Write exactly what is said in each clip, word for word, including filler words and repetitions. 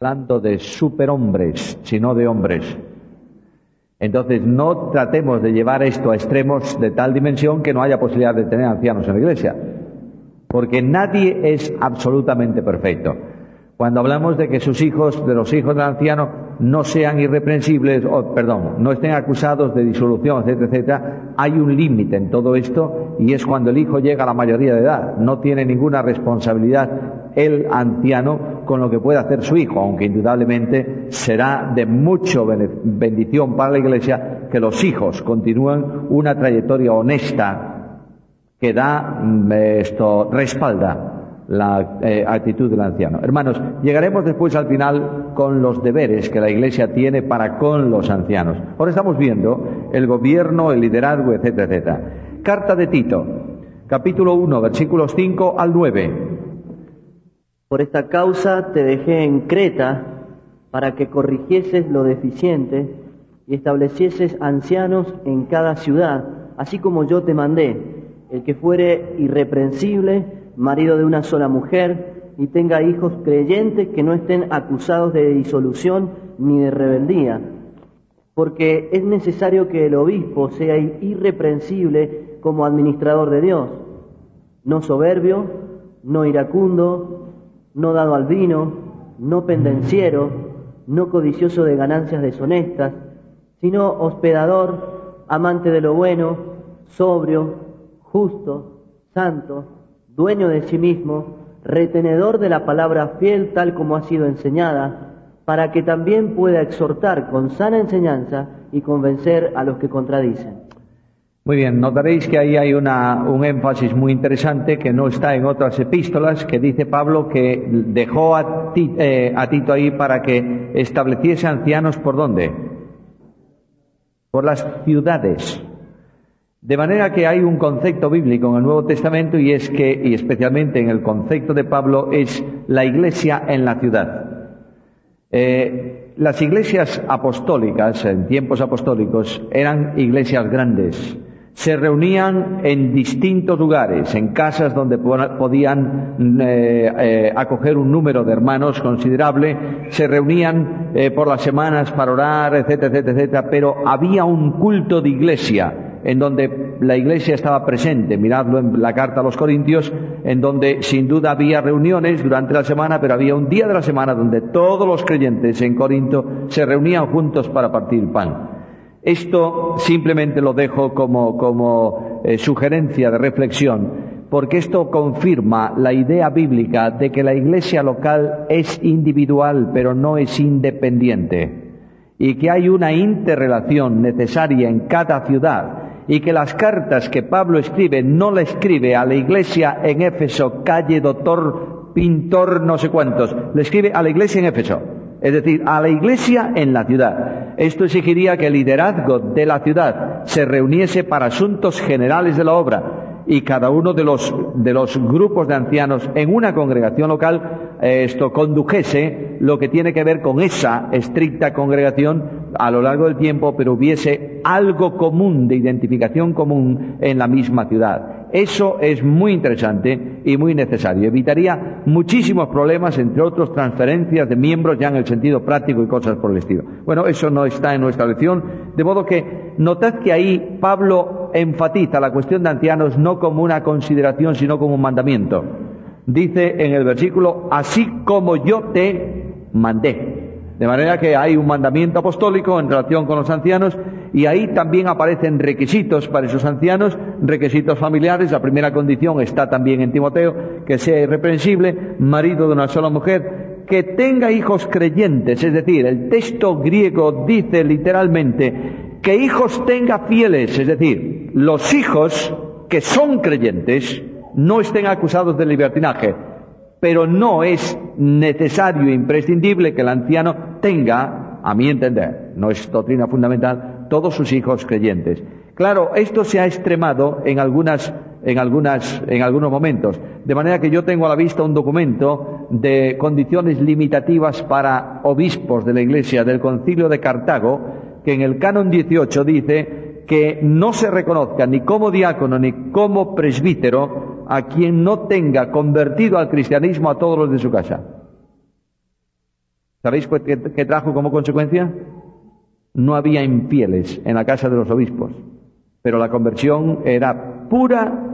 hablando de superhombres, sino de hombres. Entonces no tratemos de llevar esto a extremos de tal dimensión que no haya posibilidad de tener ancianos en la iglesia, porque nadie es absolutamente perfecto. Cuando hablamos de que sus hijos, de los hijos del anciano, no sean irreprensibles, o perdón, no estén acusados de disolución, etcétera, etcétera, hay un límite en todo esto, y es cuando el hijo llega a la mayoría de edad. No tiene ninguna responsabilidad el anciano con lo que puede hacer su hijo, aunque indudablemente será de mucha bendición para la iglesia que los hijos continúen una trayectoria honesta que da esto, respalda la eh, actitud del anciano. Hermanos, llegaremos después al final con los deberes que la iglesia tiene para con los ancianos. Ahora estamos viendo el gobierno, el liderazgo, etcétera, etcétera. Carta de Tito, capítulo uno, versículos cinco al nueve. Por esta causa te dejé en Creta, para que corrigieses lo deficiente y establecieses ancianos en cada ciudad, así como yo te mandé, el que fuere irreprensible, marido de una sola mujer, y tenga hijos creyentes que no estén acusados de disolución ni de rebeldía, porque es necesario que el obispo sea irreprensible como administrador de Dios, no soberbio, no iracundo, no dado al vino, no pendenciero, no codicioso de ganancias deshonestas, sino hospedador, amante de lo bueno, sobrio, justo, santo, dueño de sí mismo, retenedor de la palabra fiel tal como ha sido enseñada, para que también pueda exhortar con sana enseñanza y convencer a los que contradicen. Muy bien, notaréis que ahí hay una, un énfasis muy interesante que no está en otras epístolas, que dice Pablo que dejó a, Tito, eh, a Tito ahí para que estableciese ancianos ¿por dónde? Por las ciudades. De manera que hay un concepto bíblico en el Nuevo Testamento, y es que, y especialmente en el concepto de Pablo, es la iglesia en la ciudad. Eh, las iglesias apostólicas, en tiempos apostólicos, eran iglesias grandes. Se reunían en distintos lugares, en casas donde podían eh, eh, acoger un número de hermanos considerable, se reunían eh, por las semanas para orar, etcétera, etcétera, etcétera, pero había un culto de iglesia en donde la iglesia estaba presente. Miradlo en la carta a los Corintios, en donde sin duda había reuniones durante la semana, pero había un día de la semana donde todos los creyentes en Corinto se reunían juntos para partir pan. Esto simplemente lo dejo como, como eh, sugerencia de reflexión, porque esto confirma la idea bíblica de que la iglesia local es individual, pero no es independiente, y que hay una interrelación necesaria en cada ciudad, y que las cartas que Pablo escribe no la escribe a la iglesia en Éfeso, calle doctor, pintor, no sé cuántos, le escribe a la iglesia en Éfeso, es decir, a la iglesia en la ciudad. Esto exigiría que el liderazgo de la ciudad se reuniese para asuntos generales de la obra, y cada uno de los, de los grupos de ancianos en una congregación local, eh, esto condujese lo que tiene que ver con esa estricta congregación a lo largo del tiempo, pero hubiese algo común, de identificación común en la misma ciudad. Eso es muy interesante y muy necesario. Evitaría muchísimos problemas, entre otros transferencias de miembros ya en el sentido práctico y cosas por el estilo. Bueno, eso no está en nuestra lección, de modo que notad que ahí Pablo enfatiza la cuestión de ancianos no como una consideración, sino como un mandamiento. Dice en el versículo, así como yo te mandé. De manera que hay un mandamiento apostólico en relación con los ancianos, y ahí también aparecen requisitos para esos ancianos, requisitos familiares. La primera condición está también en Timoteo, que sea irreprensible, marido de una sola mujer, que tenga hijos creyentes, es decir, el texto griego dice literalmente que hijos tenga fieles, es decir, los hijos que son creyentes no estén acusados de libertinaje. Pero no es necesario e imprescindible que el anciano tenga, a mi entender, no es doctrina fundamental, todos sus hijos creyentes. Claro, esto se ha extremado en algunas, en algunas, en algunos momentos, de manera que yo tengo a la vista un documento de condiciones limitativas para obispos de la Iglesia del Concilio de Cartago, que en el canon dieciocho dice que no se reconozca ni como diácono ni como presbítero a quien no tenga convertido al cristianismo a todos los de su casa. ¿Sabéis qué, qué trajo como consecuencia? No había infieles en la casa de los obispos, pero la conversión era pura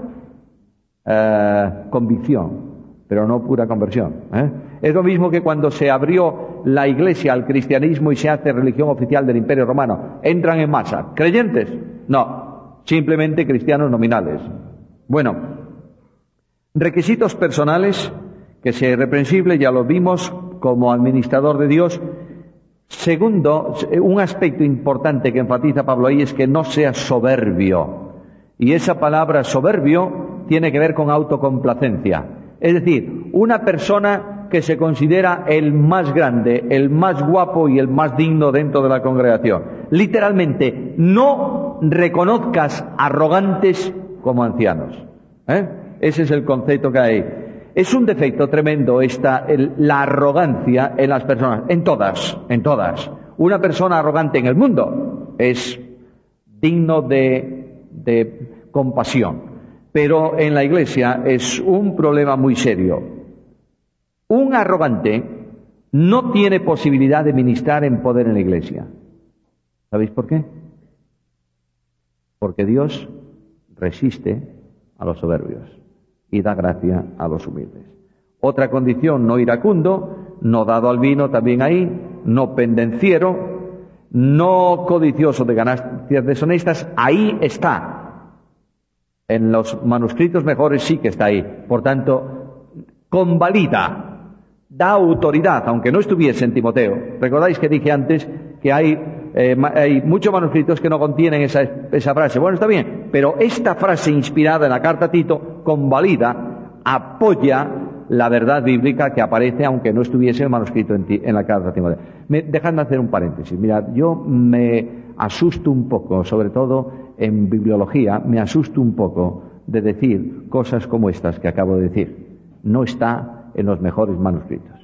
eh, convicción, pero no pura conversión. ¿eh? Es lo mismo que cuando se abrió la Iglesia al cristianismo y se hace religión oficial del Imperio Romano. ¿Entran en masa? ¿Creyentes? No, simplemente cristianos nominales. Bueno, requisitos personales, que es irreprensible, ya lo vimos como administrador de Dios. Segundo, un aspecto importante que enfatiza Pablo ahí es que no sea soberbio. Y esa palabra soberbio tiene que ver con autocomplacencia. Es decir, una persona que se considera el más grande, el más guapo y el más digno dentro de la congregación. Literalmente, no reconozcas arrogantes como ancianos. ¿eh? Ese es el concepto que hay. Es un defecto tremendo esta, el, la arrogancia en las personas, en todas, en todas. Una persona arrogante en el mundo es digno de, de compasión, pero en la Iglesia es un problema muy serio. Un arrogante no tiene posibilidad de ministrar en poder en la Iglesia. ¿Sabéis por qué? Porque Dios resiste a los soberbios y da gracia a los humildes. Otra condición, no iracundo, no dado al vino, también ahí, no pendenciero, no codicioso de ganancias deshonestas, ahí está. En los manuscritos mejores sí que está ahí. Por tanto, convalida, da autoridad, aunque no estuviese en Timoteo. ¿Recordáis que dije antes que hay, eh, hay muchos manuscritos que no contienen esa, esa frase? Bueno, está bien, pero esta frase inspirada en la carta a Tito convalida, apoya la verdad bíblica que aparece aunque no estuviese el manuscrito en, ti, en la carta a Timoteo. Me, dejadme hacer un paréntesis. Mirad, yo me asusto un poco, sobre todo en bibliología, me asusto un poco de decir cosas como estas que acabo de decir. No está en los mejores manuscritos.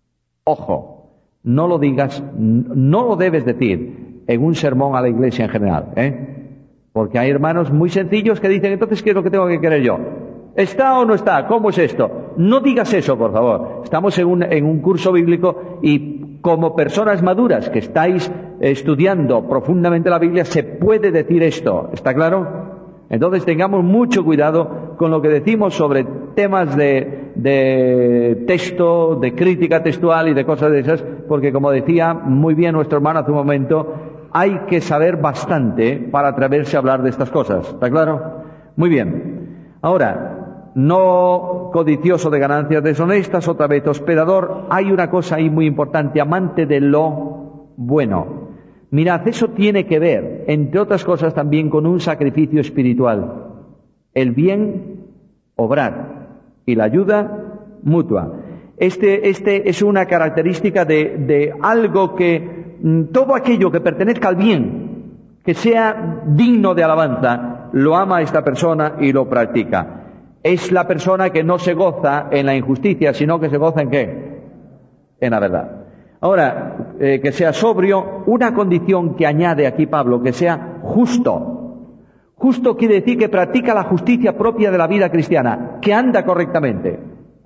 Ojo, no lo digas, no lo debes decir en un sermón a la Iglesia en general, ¿eh? Porque hay hermanos muy sencillos que dicen, entonces, ¿qué es lo que tengo que querer yo? ¿Está o no está? ¿Cómo es esto? No digas eso, por favor. Estamos en un, en un curso bíblico y como personas maduras que estáis estudiando profundamente la Biblia, se puede decir esto. ¿Está claro? Entonces tengamos mucho cuidado con lo que decimos sobre temas de, de texto, de crítica textual y de cosas de esas, porque como decía muy bien nuestro hermano hace un momento, hay que saber bastante para atreverse a hablar de estas cosas. ¿Está claro? Muy bien. Ahora, no codicioso de ganancias deshonestas, otra vez hospedador. Hay una cosa ahí muy importante, amante de lo bueno. Mirad, eso tiene que ver, entre otras cosas, también con un sacrificio espiritual. El bien obrar y la ayuda mutua. Este, este es una característica de, de algo que, todo aquello que pertenezca al bien, que sea digno de alabanza, lo ama esta persona y lo practica. Es la persona que no se goza en la injusticia, sino que se goza en ¿qué? En la verdad. Ahora, eh, que sea sobrio, una condición que añade aquí Pablo, que sea justo. Justo quiere decir que practica la justicia propia de la vida cristiana, que anda correctamente.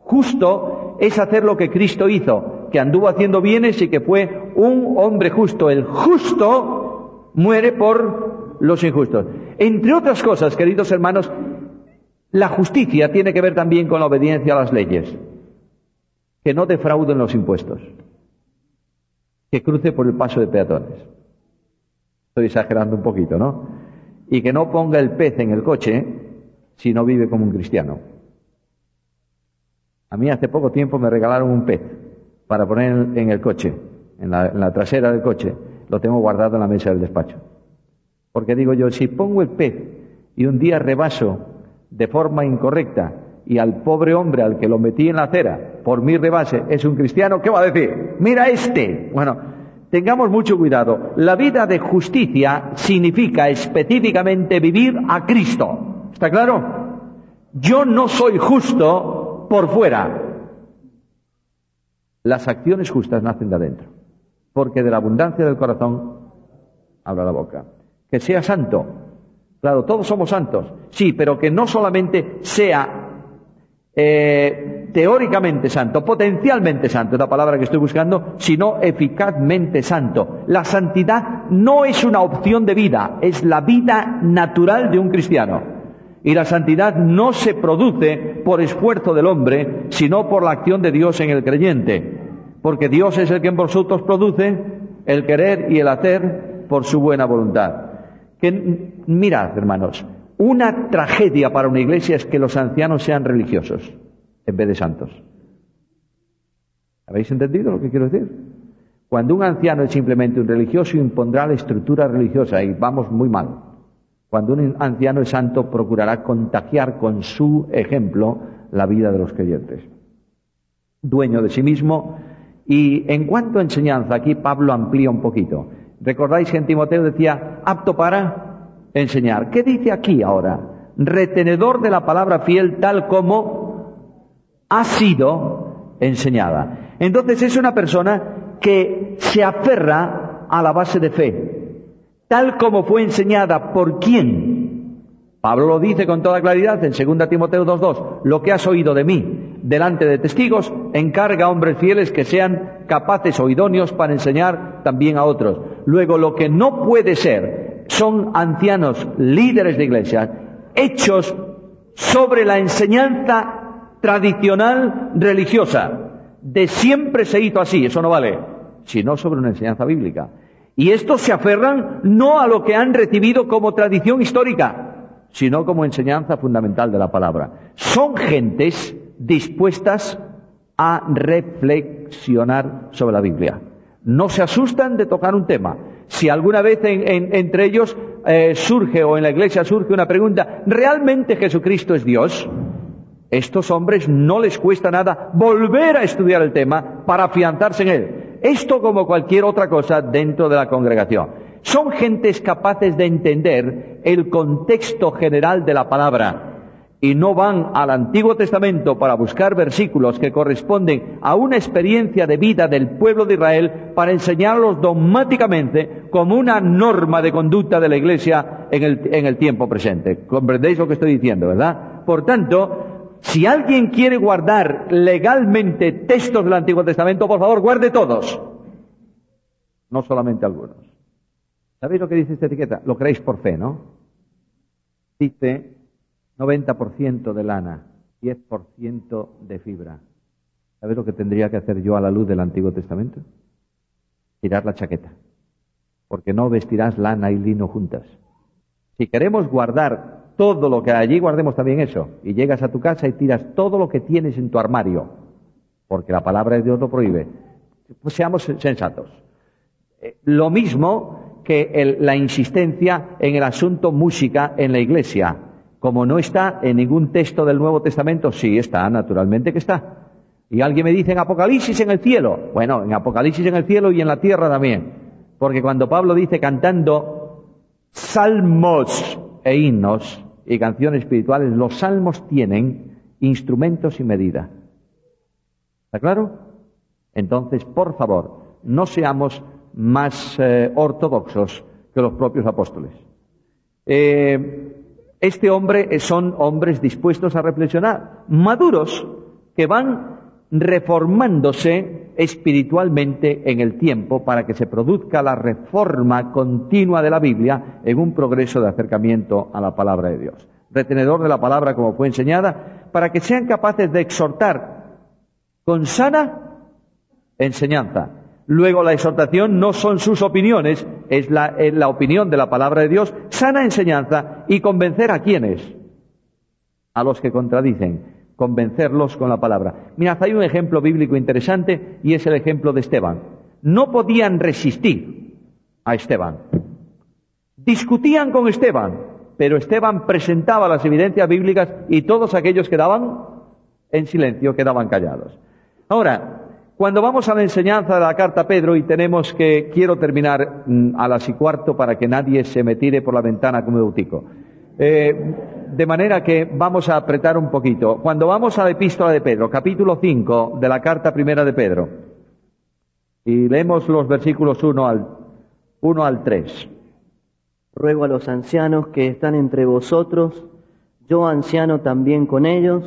Justo es hacer lo que Cristo hizo, que anduvo haciendo bienes y que fue un hombre justo. El justo muere por los injustos. Entre otras cosas, queridos hermanos, la justicia tiene que ver también con la obediencia a las leyes. Que no defrauden los impuestos. Que cruce por el paso de peatones. Estoy exagerando un poquito, ¿no? Y que no ponga el pez en el coche si no vive como un cristiano. A mí hace poco tiempo me regalaron un pez para poner en el coche, en la, en la trasera del coche. Lo tengo guardado en la mesa del despacho. Porque digo yo, si pongo el pez y un día rebaso de forma incorrecta y al pobre hombre al que lo metí en la acera por mi rebase es un cristiano, ¿qué va a decir? ¡Mira este! Bueno, tengamos mucho cuidado. La vida de justicia significa específicamente vivir a Cristo. ¿Está claro? Yo no soy justo por fuera. Las acciones justas nacen de adentro, porque de la abundancia del corazón habla la boca. Que sea santo. Claro, todos somos santos. Sí, pero que no solamente sea... Eh, teóricamente santo, potencialmente santo, es la palabra que estoy buscando, sino eficazmente santo. La santidad no es una opción de vida, es la vida natural de un cristiano. Y la santidad no se produce por esfuerzo del hombre, sino por la acción de Dios en el creyente. Porque Dios es el que en vosotros produce el querer y el hacer por su buena voluntad. Que, mirad, hermanos, una tragedia para una iglesia es que los ancianos sean religiosos en vez de santos. ¿Habéis entendido lo que quiero decir? Cuando un anciano es simplemente un religioso, impondrá la estructura religiosa y vamos muy mal. Cuando un anciano es santo, procurará contagiar con su ejemplo la vida de los creyentes. Dueño de sí mismo. Y en cuanto a enseñanza, aquí Pablo amplía un poquito. ¿Recordáis que en Timoteo decía apto para enseñar? ¿Qué dice aquí ahora? Retenedor de la palabra fiel tal como ha sido enseñada. Entonces es una persona que se aferra a la base de fe, tal como fue enseñada. ¿Por quién? Pablo lo dice con toda claridad en segunda Timoteo dos dos. Lo que has oído de mí delante de testigos, encarga a hombres fieles que sean capaces o idóneos para enseñar también a otros. Luego, lo que no puede ser son ancianos líderes de iglesia hechos sobre la enseñanza tradicional religiosa. De siempre se hizo así, eso no vale, sino sobre una enseñanza bíblica. Y estos se aferran no a lo que han recibido como tradición histórica, sino como enseñanza fundamental de la palabra. Son gentes dispuestas a reflexionar sobre la Biblia. No se asustan de tocar un tema. Si alguna vez en, en, entre ellos eh, surge o en la iglesia surge una pregunta, ¿realmente Jesucristo es Dios? Estos hombres no les cuesta nada volver a estudiar el tema para afianzarse en él. Esto como cualquier otra cosa dentro de la congregación. Son gentes capaces de entender el contexto general de la palabra. Y no van al Antiguo Testamento para buscar versículos que corresponden a una experiencia de vida del pueblo de Israel para enseñarlos dogmáticamente como una norma de conducta de la Iglesia en el, en el tiempo presente. ¿Comprendéis lo que estoy diciendo, verdad? Por tanto, si alguien quiere guardar legalmente textos del Antiguo Testamento, por favor, guarde todos. No solamente algunos. ¿Sabéis lo que dice esta etiqueta? Lo creéis por fe, ¿no? Dice noventa por ciento de lana, diez por ciento de fibra. ¿Sabes lo que tendría que hacer yo a la luz del Antiguo Testamento? Tirar la chaqueta. Porque no vestirás lana y lino juntas. Si queremos guardar todo lo que hay allí, guardemos también eso. Y llegas a tu casa y tiras todo lo que tienes en tu armario. Porque la palabra de Dios lo prohíbe. Pues seamos sensatos. Eh, lo mismo que el, la insistencia en el asunto música en la iglesia. Como no está en ningún texto del Nuevo Testamento, sí está, naturalmente que está. Y alguien me dice en Apocalipsis en el cielo. Bueno, en Apocalipsis en el cielo y en la tierra también. Porque cuando Pablo dice cantando salmos e himnos y canciones espirituales, los salmos tienen instrumentos y medida. ¿Está claro? Entonces, por favor, no seamos más eh, ortodoxos que los propios apóstoles. Eh... Este hombre son hombres dispuestos a reflexionar, maduros, que van reformándose espiritualmente en el tiempo para que se produzca la reforma continua de la Biblia en un progreso de acercamiento a la palabra de Dios. Retenedor de la palabra como fue enseñada, para que sean capaces de exhortar con sana enseñanza. Luego la exhortación no son sus opiniones, es la, es la opinión de la palabra de Dios, sana enseñanza y convencer a quienes, a los que contradicen, convencerlos con la palabra. Mirad, hay un ejemplo bíblico interesante y es el ejemplo de Esteban. No podían resistir a Esteban. Discutían con Esteban, pero Esteban presentaba las evidencias bíblicas y todos aquellos quedaban en silencio, quedaban callados. Ahora, cuando vamos a la enseñanza de la carta a Pedro y tenemos que, quiero terminar mm, a las y cuarto para que nadie se me tire por la ventana como eutico. Eh, de manera que vamos a apretar un poquito. Cuando vamos a la epístola de Pedro, capítulo cinco de la carta primera de Pedro, y leemos los versículos uno al, uno al tres. Ruego a los ancianos que están entre vosotros, yo anciano también con ellos,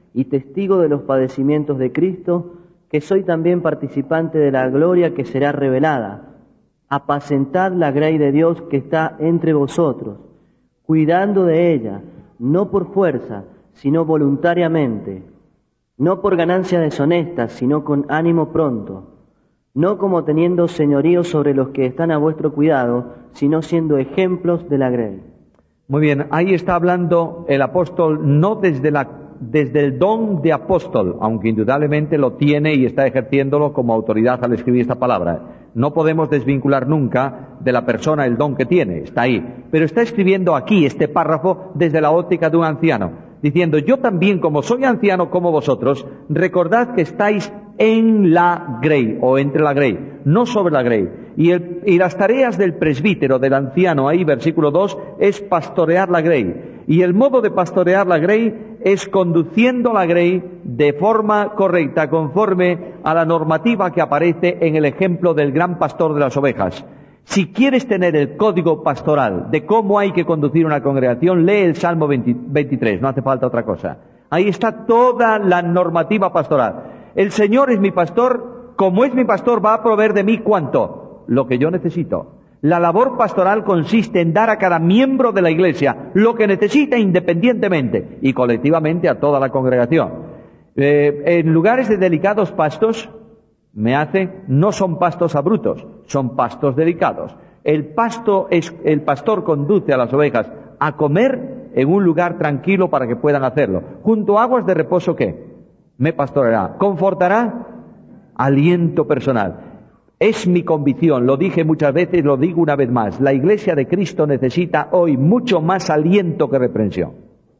y testigo de los padecimientos de Cristo, que soy también participante de la gloria que será revelada. Apacentad la grey de Dios que está entre vosotros, cuidando de ella, no por fuerza, sino voluntariamente, no por ganancia deshonesta, sino con ánimo pronto, no como teniendo señorío sobre los que están a vuestro cuidado, sino siendo ejemplos de la grey. Muy bien, ahí está hablando el apóstol no desde la desde el don de apóstol, aunque indudablemente lo tiene y está ejerciéndolo como autoridad al escribir esta palabra. No podemos desvincular nunca de la persona el don que tiene, está ahí. Pero está escribiendo aquí este párrafo desde la óptica de un anciano, diciendo, yo también, como soy anciano como vosotros, recordad que estáis en la grey, o entre la grey, no sobre la grey. Y, el, y las tareas del presbítero, del anciano, ahí, versículo dos, es pastorear la grey. Y el modo de pastorear la grey es conduciendo la grey de forma correcta, conforme a la normativa que aparece en el ejemplo del gran pastor de las ovejas. Si quieres tener el código pastoral de cómo hay que conducir una congregación, lee el Salmo veintitrés, no hace falta otra cosa. Ahí está toda la normativa pastoral. El Señor es mi pastor, como es mi pastor va a proveer de mí ¿cuánto? Lo que yo necesito. La labor pastoral consiste en dar a cada miembro de la iglesia lo que necesita independientemente y colectivamente a toda la congregación. Eh, en lugares de delicados pastos, me hace, no son pastos abruptos, son pastos delicados. El pasto es, el pastor conduce a las ovejas a comer en un lugar tranquilo para que puedan hacerlo. Junto a aguas de reposo, ¿qué? Me pastoreará, confortará, aliento personal. Es mi convicción, lo dije muchas veces, lo digo una vez más, la Iglesia de Cristo necesita hoy mucho más aliento que reprensión.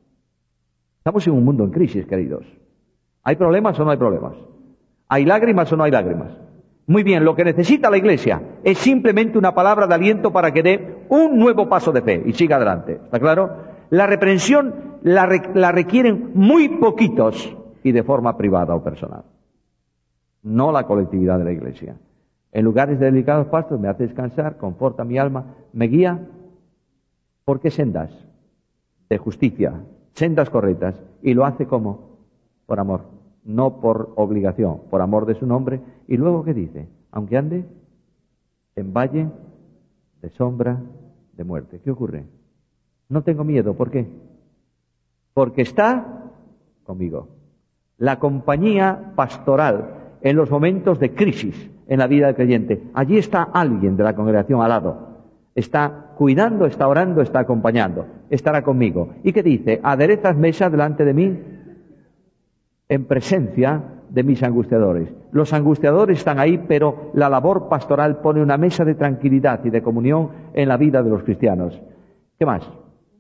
Estamos en un mundo en crisis, queridos. ¿Hay problemas o no hay problemas? ¿Hay lágrimas o no hay lágrimas? Muy bien, lo que necesita la Iglesia es simplemente una palabra de aliento para que dé un nuevo paso de fe y siga adelante. ¿Está claro? La reprensión la, re, la requieren muy poquitos y de forma privada o personal. No la colectividad de la Iglesia. En lugares de delicados pastos me hace descansar, conforta mi alma, me guía. ¿Por qué sendas? De justicia, sendas correctas. Y lo hace como? Por amor, no por obligación, por amor de su nombre. Y luego, ¿qué dice? Aunque ande en valle de sombra de muerte. ¿Qué ocurre? No tengo miedo. ¿Por qué? Porque está conmigo. La compañía pastoral en los momentos de crisis en la vida del creyente. Allí está alguien de la congregación al lado. Está cuidando, está orando, está acompañando. Estará conmigo. ¿Y qué dice? Aderezas mesa delante de mí en presencia de mis angustiadores. Los angustiadores están ahí, pero la labor pastoral pone una mesa de tranquilidad y de comunión en la vida de los cristianos. ¿Qué más?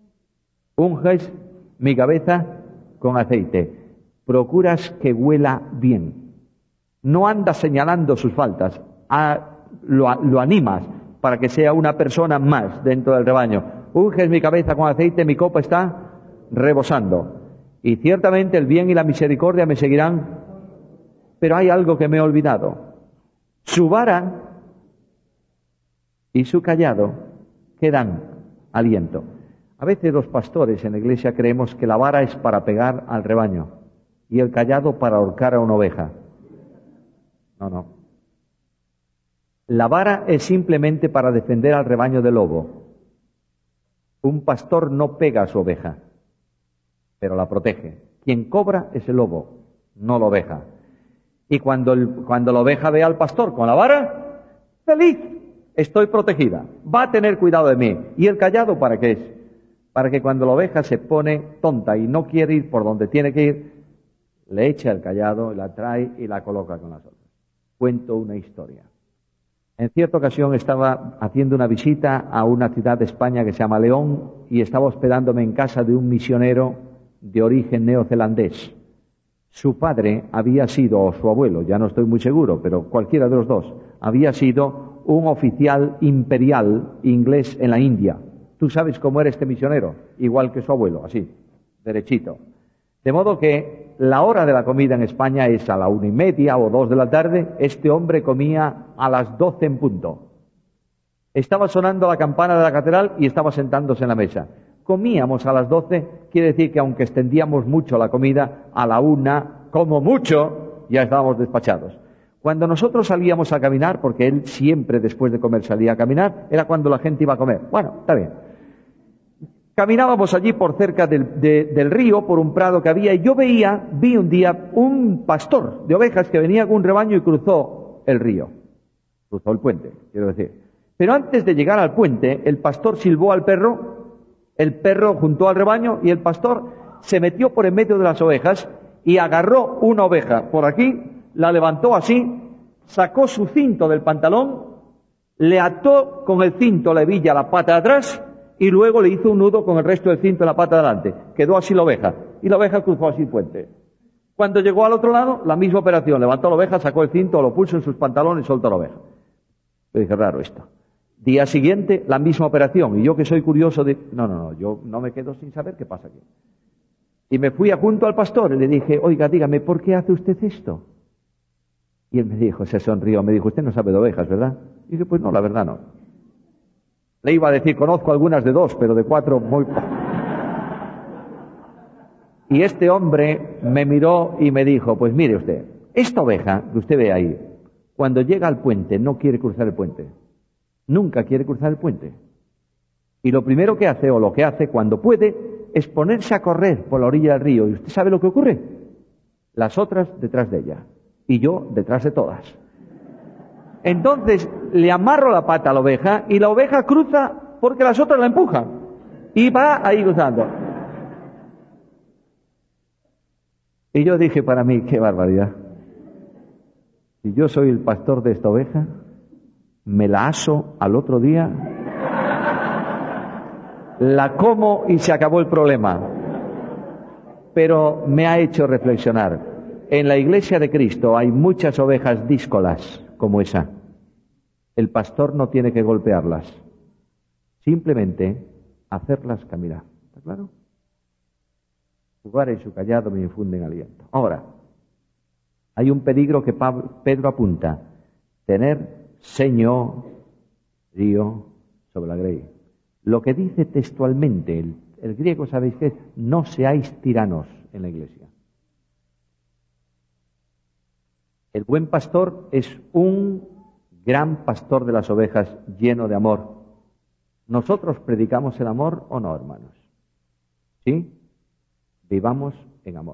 Unges mi cabeza con aceite. Procuras que huela bien. No andas señalando sus faltas, a, lo, lo animas para que sea una persona más dentro del rebaño. Unges mi cabeza con aceite, mi copa está rebosando. Y ciertamente el bien y la misericordia me seguirán. Pero hay algo que me he olvidado. Su vara y su callado que dan aliento. A veces los pastores en la iglesia creemos que la vara es para pegar al rebaño y el callado para ahorcar a una oveja. No, no. La vara es simplemente para defender al rebaño del lobo. Un pastor no pega a su oveja, pero la protege. Quien cobra es el lobo, no la oveja. Y cuando, el, cuando la oveja ve al pastor con la vara, feliz, estoy protegida, va a tener cuidado de mí. ¿Y el callado para qué es? Para que cuando la oveja se pone tonta y no quiere ir por donde tiene que ir, le echa el callado, la trae y la coloca con las otras. Cuento una historia. En cierta ocasión estaba haciendo una visita a una ciudad de España que se llama León y estaba hospedándome en casa de un misionero de origen neozelandés. Su padre había sido, o su abuelo, ya no estoy muy seguro, pero cualquiera de los dos, había sido un oficial imperial inglés en la India. ¿Tú sabes cómo era este misionero? Igual que su abuelo, así, derechito. De modo que la hora de la comida en España es a la una y media o dos de la tarde. Este hombre comía a las doce en punto. Estaba sonando la campana de la catedral y estaba sentándose en la mesa. comíamos a las doce, quiere decir que aunque extendíamos mucho la comida, a la una, como mucho, ya estábamos despachados. Cuando nosotros salíamos a caminar, porque él siempre después de comer salía a caminar, era cuando la gente iba a comer. Bueno, está bien. Caminábamos allí por cerca del, de, del río, por un prado que había, y yo veía, vi un día un pastor de ovejas que venía con un rebaño y cruzó el río. Cruzó el puente, quiero decir. Pero antes de llegar al puente, el pastor silbó al perro, el perro juntó al rebaño y el pastor se metió por en medio de las ovejas y agarró una oveja por aquí, la levantó así, sacó su cinto del pantalón, le ató con el cinto la hebilla a la pata de atrás y luego le hizo un nudo con el resto del cinto en la pata de adelante. Quedó así la oveja y la oveja cruzó así el puente. Cuando llegó al otro lado, la misma operación, levantó la oveja, sacó el cinto, lo puso en sus pantalones y soltó la oveja. Yo dije, raro esto. Día siguiente, la misma operación. Y yo que soy curioso de... No, no, no, yo no me quedo sin saber qué pasa aquí. Y me fui a junto al pastor y le dije, oiga, dígame, ¿por qué hace usted esto? Y él me dijo, se sonrió, me dijo, usted no sabe de ovejas, ¿verdad? Y dije, pues no, la verdad no. Le iba a decir, conozco algunas de dos, pero de cuatro muy... Y este hombre me miró y me dijo, pues mire usted, esta oveja que usted ve ahí, cuando llega al puente no quiere cruzar el puente. Nunca quiere cruzar el puente. Y lo primero que hace, o lo que hace cuando puede, es ponerse a correr por la orilla del río. ¿Y usted sabe lo que ocurre? Las otras detrás de ella. Y yo detrás de todas. Entonces le amarro la pata a la oveja y la oveja cruza porque las otras la empujan. Y va ahí cruzando. Y yo dije para mí, qué barbaridad. Si yo soy el pastor de esta oveja, me la aso al otro día, la como y se acabó el problema. Pero me ha hecho reflexionar. En la iglesia de Cristo hay muchas ovejas díscolas como esa. El pastor no tiene que golpearlas, simplemente hacerlas caminar. ¿Está claro? Su vara y su callado me infunden aliento. Ahora, hay un peligro que Pablo, Pedro apunta: tener señorío sobre la grey. Lo que dice textualmente el, el griego, ¿sabéis qué es? No seáis tiranos en la iglesia. El buen pastor es un gran pastor de las ovejas lleno de amor. ¿Nosotros predicamos el amor o no, hermanos? ¿Sí? Vivamos en amor.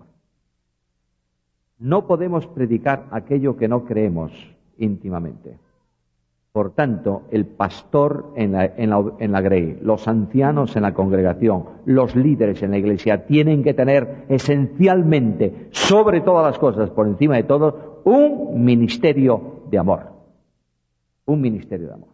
No podemos predicar aquello que no creemos íntimamente. Por tanto, el pastor en la, en la, en la grey, los ancianos en la congregación, los líderes en la iglesia, tienen que tener esencialmente, sobre todas las cosas, por encima de todo, un ministerio de amor. Un ministerio de amor.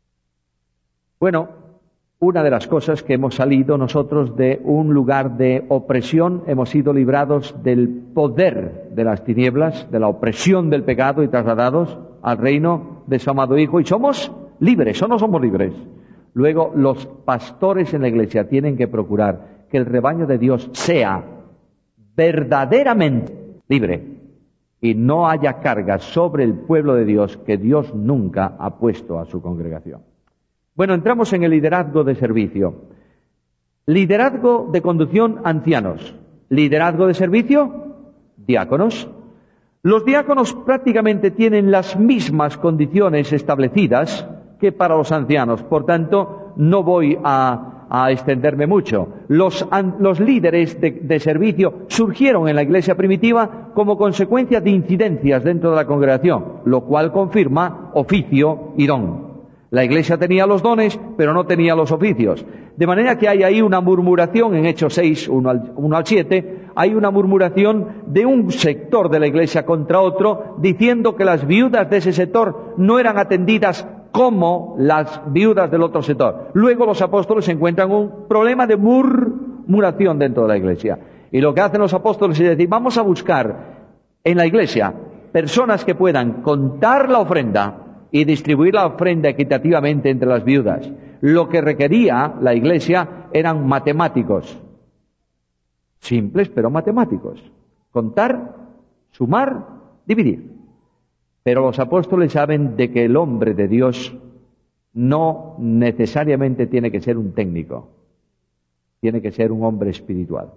Bueno, una de las cosas que hemos salido nosotros de un lugar de opresión, hemos sido librados del poder de las tinieblas, de la opresión del pecado y trasladados al reino de su amado Hijo, y somos libres, o no somos libres. Luego, los pastores en la iglesia tienen que procurar que el rebaño de Dios sea verdaderamente libre y no haya cargas sobre el pueblo de Dios que Dios nunca ha puesto a su congregación. Bueno, entramos en el liderazgo de servicio. Liderazgo de conducción, ancianos. Liderazgo de servicio, diáconos. Los diáconos prácticamente tienen las mismas condiciones establecidas que para los ancianos. Por tanto, no voy a, a extenderme mucho. Los, an, los líderes de, de servicio surgieron en la iglesia primitiva como consecuencia de incidencias dentro de la congregación, lo cual confirma oficio y don. La iglesia tenía los dones, pero no tenía los oficios. De manera que hay ahí una murmuración, en Hechos seis, uno al siete, hay una murmuración de un sector de la iglesia contra otro, diciendo que las viudas de ese sector no eran atendidas como las viudas del otro sector. Luego los apóstoles encuentran un problema de murmuración dentro de la iglesia. Y lo que hacen los apóstoles es decir, vamos a buscar en la iglesia personas que puedan contar la ofrenda y distribuir la ofrenda equitativamente entre las viudas. Lo que requería la iglesia eran matemáticos. Simples, pero matemáticos. Contar, sumar, dividir. Pero los apóstoles saben de que el hombre de Dios no necesariamente tiene que ser un técnico. tiene que ser un hombre espiritual.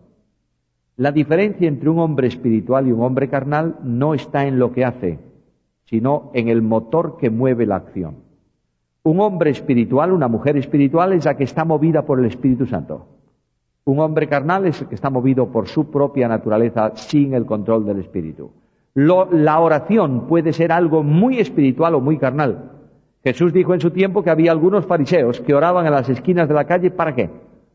La diferencia entre un hombre espiritual y un hombre carnal no está en lo que hace, sino en el motor que mueve la acción. Un hombre espiritual, una mujer espiritual, es la que está movida por el Espíritu Santo. Un hombre carnal es el que está movido por su propia naturaleza sin el control del Espíritu. Lo, la oración puede ser algo muy espiritual o muy carnal. Jesús dijo en su tiempo que había algunos fariseos que oraban en las esquinas de la calle, ¿para qué?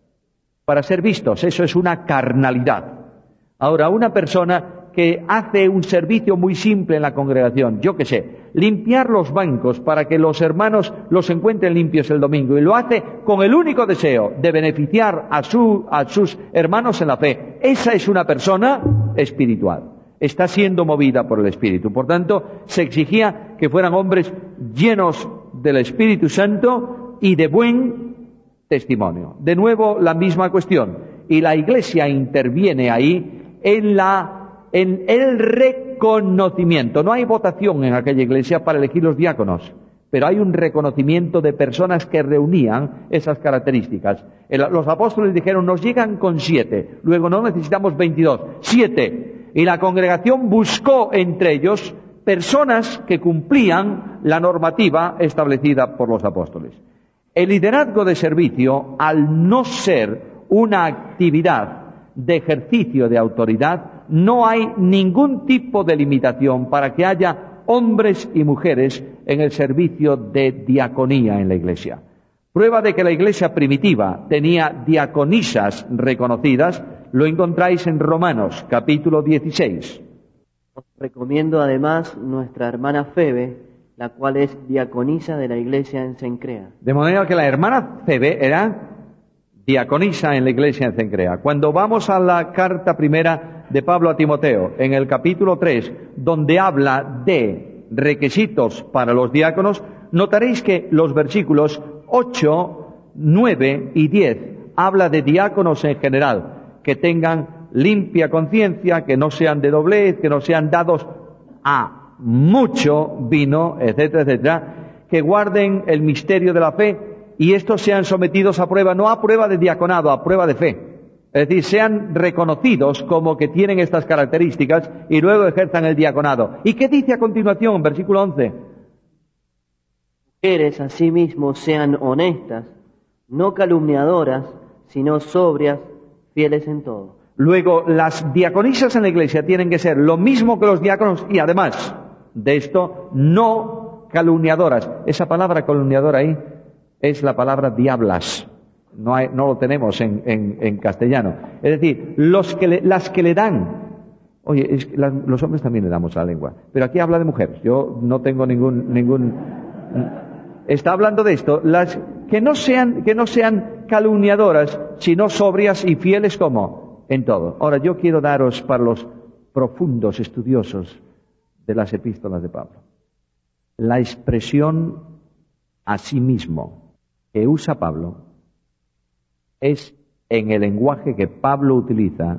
Para ser vistos. Eso es una carnalidad. Ahora, una persona que hace un servicio muy simple en la congregación, yo qué sé, limpiar los bancos para que los hermanos los encuentren limpios el domingo, y lo hace con el único deseo de beneficiar a, su, a sus hermanos en la fe, esa es una persona espiritual. Está siendo movida por el Espíritu. Por tanto, se exigía que fueran hombres llenos del Espíritu Santo y de buen testimonio. De nuevo, la misma cuestión. Y la Iglesia interviene ahí en, la, en el reconocimiento. No hay votación en aquella iglesia para elegir los diáconos, pero hay un reconocimiento de personas que reunían esas características. El, los apóstoles dijeron, nos llegan con siete, luego no necesitamos veintidós, siete. Y la congregación buscó entre ellos personas que cumplían la normativa establecida por los apóstoles. El liderazgo de servicio, al no ser una actividad de ejercicio de autoridad, no hay ningún tipo de limitación para que haya hombres y mujeres en el servicio de diaconía en la iglesia. Prueba de que la iglesia primitiva tenía diaconisas reconocidas, lo encontráis en Romanos, capítulo dieciséis. Os recomiendo además nuestra hermana Febe, la cual es diaconisa de la iglesia en Cencrea. De manera que la hermana Febe era diaconisa en la iglesia en Cencrea. Cuando vamos a la carta primera de Pablo a Timoteo, en el capítulo tres, donde habla de requisitos para los diáconos, notaréis que los versículos ocho, nueve y diez habla de diáconos en general, que tengan limpia conciencia, que no sean de doblez, que no sean dados a mucho vino, etcétera, etcétera, que guarden el misterio de la fe, y estos sean sometidos a prueba, no a prueba de diaconado, a prueba de fe. Es decir, sean reconocidos como que tienen estas características y luego ejerzan el diaconado. ¿Y qué dice a continuación, versículo once? Mujeres asimismo sean honestas, no calumniadoras, sino sobrias, fieles en todo. Luego, las diaconisas en la iglesia tienen que ser lo mismo que los diáconos y además de esto, no calumniadoras. Esa palabra calumniadora ahí es la palabra diablas. No, hay, no lo tenemos en, en, en castellano. Es decir, los que le, las que le dan. Oye, es que las, los hombres también le damos a la lengua. Pero aquí habla de mujeres. Yo no tengo ningún... ningún está hablando de esto. Las que no sean, que no sean calumniadoras, sino sobrias y fieles como en todo. Ahora, yo quiero daros para los profundos estudiosos de las epístolas de Pablo la expresión a sí mismo que usa Pablo es en el lenguaje que Pablo utiliza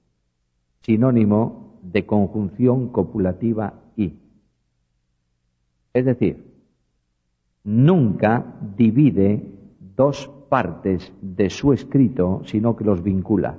sinónimo de conjunción copulativa y. Es decir, nunca divide dos partes de su escrito, sino que los vincula.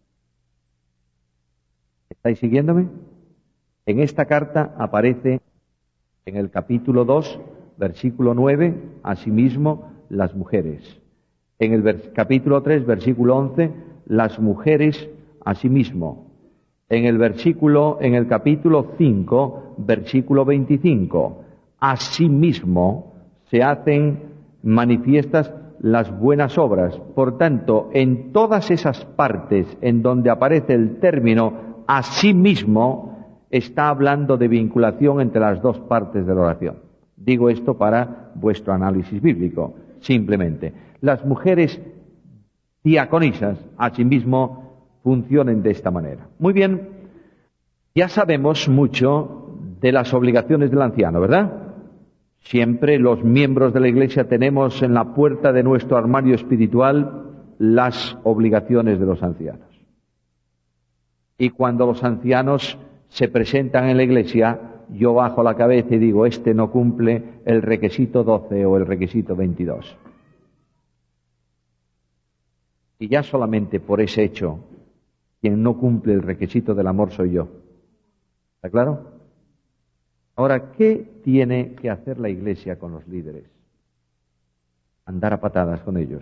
¿Estáis siguiéndome? En esta carta aparece en el capítulo dos, versículo nueve, asimismo las mujeres. En el vers- capítulo tres, versículo once, las mujeres asimismo. En el versículo, en el capítulo cinco, versículo veinticinco, asimismo se hacen manifiestas las buenas obras. Por tanto, en todas esas partes en donde aparece el término asimismo, está hablando de vinculación entre las dos partes de la oración. Digo esto para vuestro análisis bíblico, simplemente. Las mujeres diaconisas, asimismo, funcionen de esta manera. Muy bien, ya sabemos mucho de las obligaciones del anciano, ¿verdad? Siempre los miembros de la Iglesia tenemos en la puerta de nuestro armario espiritual las obligaciones de los ancianos. Y cuando los ancianos se presentan en la iglesia, yo bajo la cabeza y digo, este no cumple el requisito doce o el requisito veintidós. Y ya solamente por ese hecho, quien no cumple el requisito del amor soy yo. ¿Está claro? Ahora, ¿qué tiene que hacer la Iglesia con los líderes? Andar a patadas con ellos.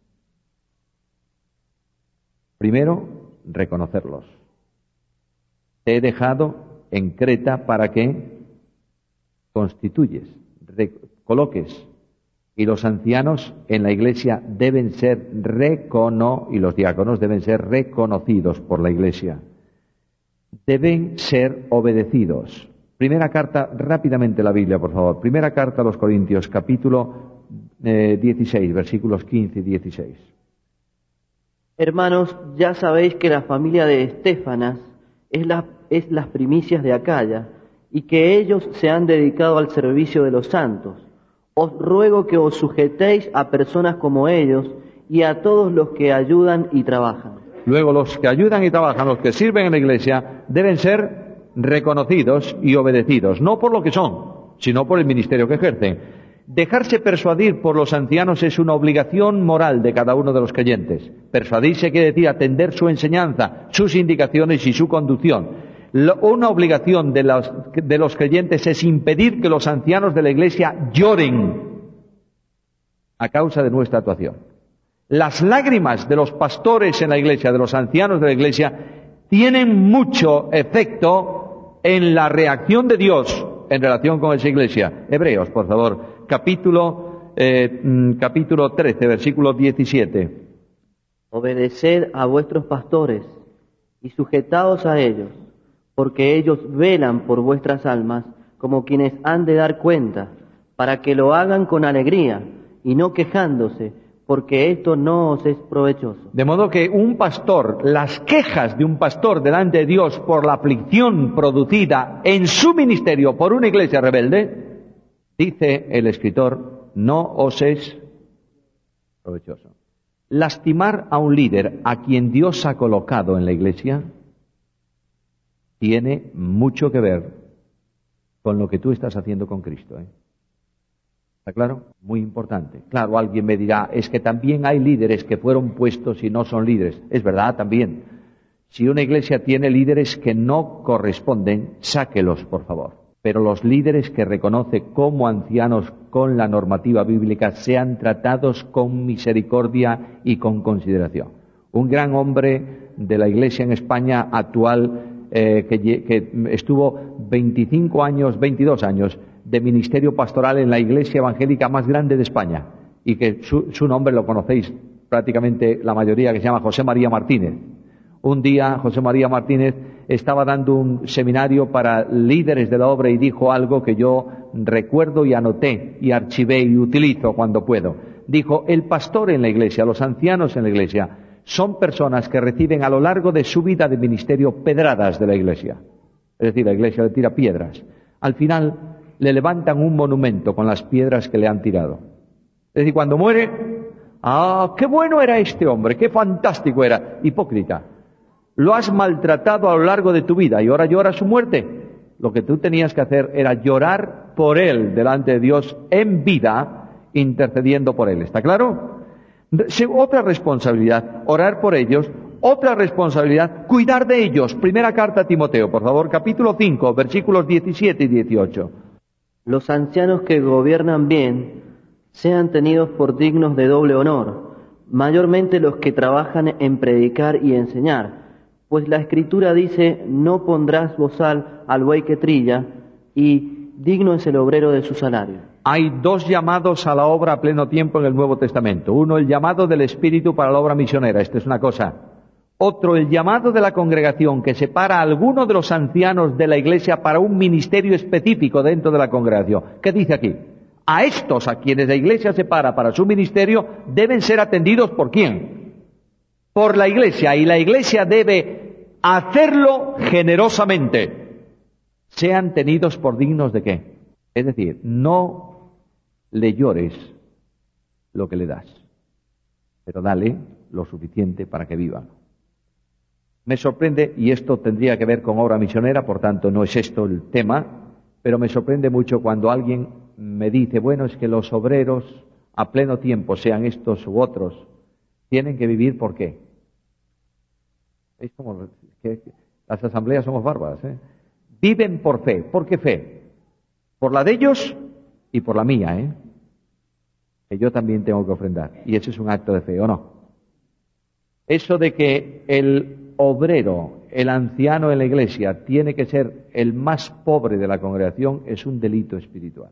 Primero, reconocerlos. Te he dejado en Creta para que constituyes, coloques, y los ancianos en la Iglesia deben ser recono y los diáconos deben ser reconocidos por la Iglesia. Deben ser obedecidos. Primera carta, rápidamente la Biblia, por favor. Primera carta a los Corintios, capítulo eh, dieciséis, versículos quince y dieciséis. Hermanos, ya sabéis que la familia de Estéfanas es, la, es las primicias de Acaya, y que ellos se han dedicado al servicio de los santos. Os ruego que os sujetéis a personas como ellos y a todos los que ayudan y trabajan. Luego, los que ayudan y trabajan, los que sirven en la Iglesia, deben ser reconocidos y obedecidos, no por lo que son, sino por el ministerio que ejercen. Dejarse persuadir por los ancianos es una obligación moral de cada uno de los creyentes. Persuadirse quiere decir atender su enseñanza, sus indicaciones y su conducción. Una obligación de los, de los creyentes es impedir que los ancianos de la Iglesia lloren a causa de nuestra actuación. Las lágrimas de los pastores en la Iglesia, de los ancianos de la Iglesia, tienen mucho efecto en la reacción de Dios en relación con esa Iglesia. Hebreos, por favor, capítulo, eh, capítulo trece, versículo diecisiete. Obedeced a vuestros pastores y sujetaos a ellos, porque ellos velan por vuestras almas como quienes han de dar cuenta, para que lo hagan con alegría y no quejándose, porque esto no os es provechoso. De modo que un pastor, las quejas de un pastor delante de Dios por la aflicción producida en su ministerio por una iglesia rebelde, dice el escritor, no os es provechoso. Lastimar a un líder a quien Dios ha colocado en la iglesia tiene mucho que ver con lo que tú estás haciendo con Cristo, ¿eh? ¿Está claro? Muy importante. Claro, alguien me dirá, es que también hay líderes que fueron puestos y no son líderes. Es verdad, también. Si una iglesia tiene líderes que no corresponden, sáquelos, por favor. Pero los líderes que reconoce como ancianos con la normativa bíblica sean tratados con misericordia y con consideración. Un gran hombre de la iglesia en España actual, Eh, que, que estuvo veinticinco años, veintidós años de ministerio pastoral en la iglesia evangélica más grande de España, y que su, su nombre lo conocéis prácticamente la mayoría, que se llama José María Martínez. Un día José María Martínez estaba dando un seminario para líderes de la obra y dijo algo que yo recuerdo y anoté y archivé y utilizo cuando puedo. Dijo, el pastor en la iglesia, los ancianos en la iglesia, son personas que reciben a lo largo de su vida de ministerio pedradas de la iglesia. Es decir, la iglesia le tira piedras. Al final le levantan un monumento con las piedras que le han tirado. Es decir, cuando muere, ¡ah, qué bueno era este hombre! ¡Qué fantástico era! Hipócrita. Lo has maltratado a lo largo de tu vida y ahora llora su muerte. Lo que tú tenías que hacer era llorar por él delante de Dios en vida, intercediendo por él. ¿Está claro? Otra responsabilidad, orar por ellos. Otra responsabilidad, cuidar de ellos. Primera carta a Timoteo, por favor, capítulo cinco, versículos diecisiete y dieciocho. Los ancianos que gobiernan bien sean tenidos por dignos de doble honor, mayormente los que trabajan en predicar y enseñar. Pues la Escritura dice, no pondrás bozal al buey que trilla, y digno es el obrero de su salario. Hay dos llamados a la obra a pleno tiempo en el Nuevo Testamento. Uno, el llamado del Espíritu para la obra misionera. Esta es una cosa. Otro, el llamado de la congregación que separa a alguno de los ancianos de la iglesia para un ministerio específico dentro de la congregación. ¿Qué dice aquí? A estos, a quienes la iglesia separa para su ministerio, deben ser atendidos ¿por quién? Por la iglesia. Y la iglesia debe hacerlo generosamente. Sean tenidos por dignos de qué. Es decir, no le llores lo que le das, pero dale lo suficiente para que viva. Me sorprende, y esto tendría que ver con obra misionera, por tanto no es esto el tema, pero me sorprende mucho cuando alguien me dice, bueno, es que los obreros a pleno tiempo, sean estos u otros, Tienen que vivir ¿por qué? Es como que las asambleas somos bárbaras, ¿eh? Viven por fe. ¿Por qué fe? Por la de ellos y por la mía, ¿eh? Que yo también tengo que ofrendar. Y eso es un acto de fe, ¿o no? Eso de que el obrero, el anciano en la iglesia, tiene que ser el más pobre de la congregación es un delito espiritual.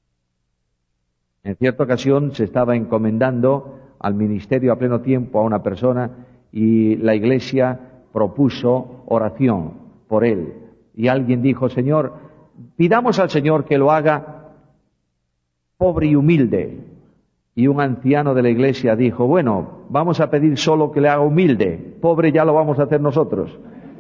En cierta ocasión se estaba encomendando al ministerio a pleno tiempo a una persona y la iglesia propuso oración por él. Y alguien dijo, Señor, pidamos al Señor que lo haga pobre y humilde. Y un anciano de la iglesia dijo, bueno, vamos a pedir solo que le haga humilde, pobre ya lo vamos a hacer nosotros.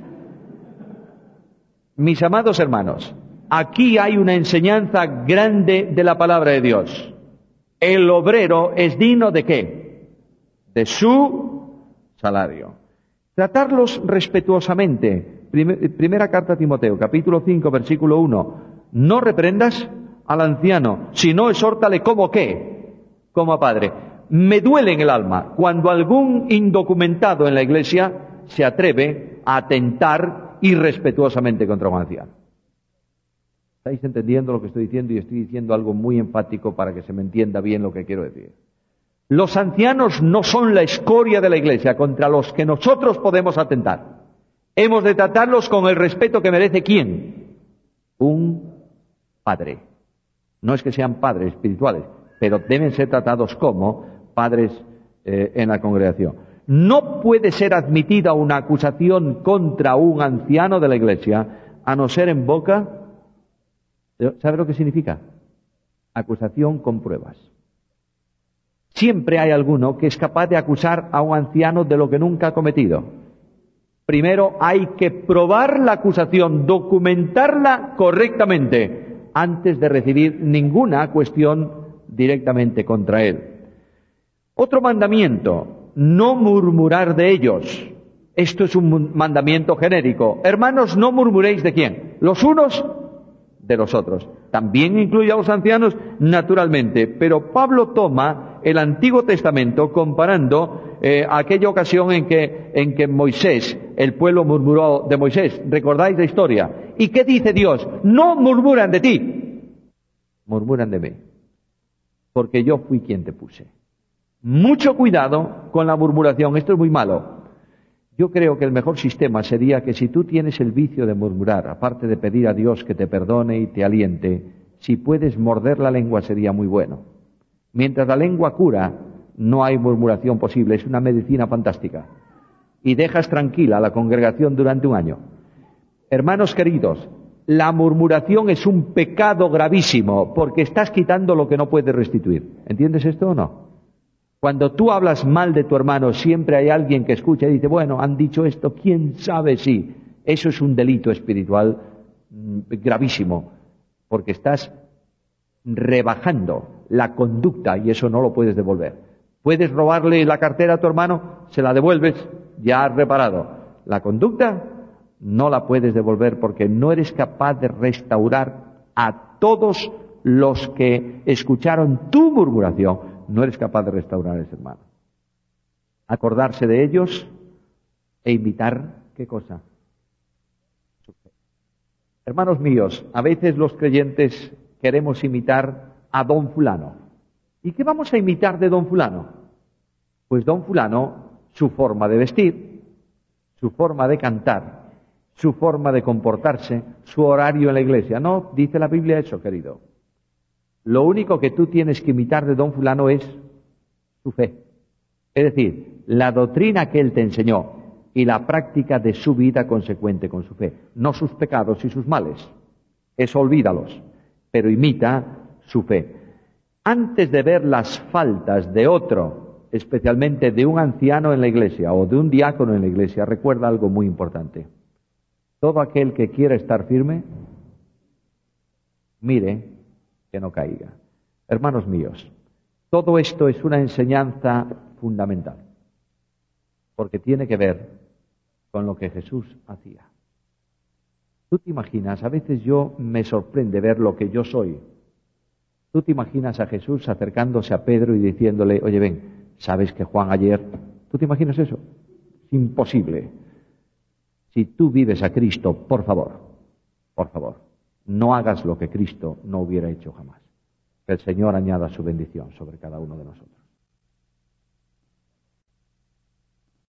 Mis amados hermanos, aquí hay una enseñanza grande de la palabra de Dios. El obrero es digno ¿de qué? De su salario. Tratarlos respetuosamente. Primera carta a Timoteo, capítulo cinco, versículo uno. No reprendas al anciano, sino exhórtale como qué, como a padre. Me duele en el alma cuando algún indocumentado en la iglesia se atreve a atentar irrespetuosamente contra un anciano. ¿Estáis entendiendo lo que estoy diciendo? Y estoy diciendo algo muy enfático para que se me entienda bien lo que quiero decir. Los ancianos no son la escoria de la iglesia contra los que nosotros podemos atentar. Hemos de tratarlos con el respeto que merece ¿quién? Un padre. No es que sean padres espirituales, pero deben ser tratados como padres eh, en la congregación. No puede ser admitida una acusación contra un anciano de la iglesia a no ser en boca. ¿Sabe lo que significa? Acusación con pruebas. Siempre hay alguno que es capaz de acusar a un anciano de lo que nunca ha cometido. Primero hay que probar la acusación, documentarla correctamente, antes de recibir ninguna cuestión directamente contra él. Otro mandamiento, no murmurar de ellos. Esto es un mandamiento genérico. Hermanos, no murmuréis ¿de quién? Los unos de los otros. También incluye a los ancianos, naturalmente, pero Pablo toma el Antiguo Testamento comparando eh, aquella ocasión en que, en que Moisés, el pueblo murmuró de Moisés. ¿Recordáis la historia? ¿Y qué dice Dios? No murmuran de ti, murmuran de mí, porque yo fui quien te puse. Mucho cuidado con la murmuración, esto es muy malo. Yo creo que el mejor sistema sería que si tú tienes el vicio de murmurar, aparte de pedir a Dios que te perdone y te aliente, si puedes morder la lengua sería muy bueno. Mientras la lengua cura, no hay murmuración posible, es una medicina fantástica. Y dejas tranquila a la congregación durante un año. Hermanos queridos, la murmuración es un pecado gravísimo, porque estás quitando lo que no puedes restituir. ¿Entiendes esto o no? Cuando tú hablas mal de tu hermano, siempre hay alguien que escucha y dice, bueno, han dicho esto, quién sabe si. Eso es un delito espiritual gravísimo, porque estás rebajando la conducta y eso no lo puedes devolver. Puedes robarle la cartera a tu hermano, se la devuelves, ya has reparado. La conducta no la puedes devolver porque no eres capaz de restaurar a todos los que escucharon tu murmuración. No eres capaz de restaurar a ese hermano. Acordarse de ellos e imitar, ¿qué cosa? Hermanos míos, a veces los creyentes queremos imitar a don fulano. ¿Y qué vamos a imitar de don fulano? Pues don fulano, su forma de vestir, su forma de cantar, su forma de comportarse, su horario en la iglesia. No, dice la Biblia eso, querido. Lo único que tú tienes que imitar de don fulano es su fe. Es decir, la doctrina que él te enseñó y la práctica de su vida consecuente con su fe. No sus pecados y sus males. Eso olvídalos. Pero imita su fe. Antes de ver las faltas de otro, especialmente de un anciano en la iglesia o de un diácono en la iglesia, recuerda algo muy importante. Todo aquel que quiera estar firme, mire que no caiga. Hermanos míos, todo esto es una enseñanza fundamental, porque tiene que ver con lo que Jesús hacía. Tú te imaginas, a veces yo me sorprende ver lo que yo soy. Tú te imaginas a Jesús acercándose a Pedro y diciéndole, oye ven, ¿sabes que Juan ayer ¿Tú te imaginas eso? Es imposible. Si tú vives a Cristo, por favor, por favor, no hagas lo que Cristo no hubiera hecho jamás. Que el Señor añada su bendición sobre cada uno de nosotros.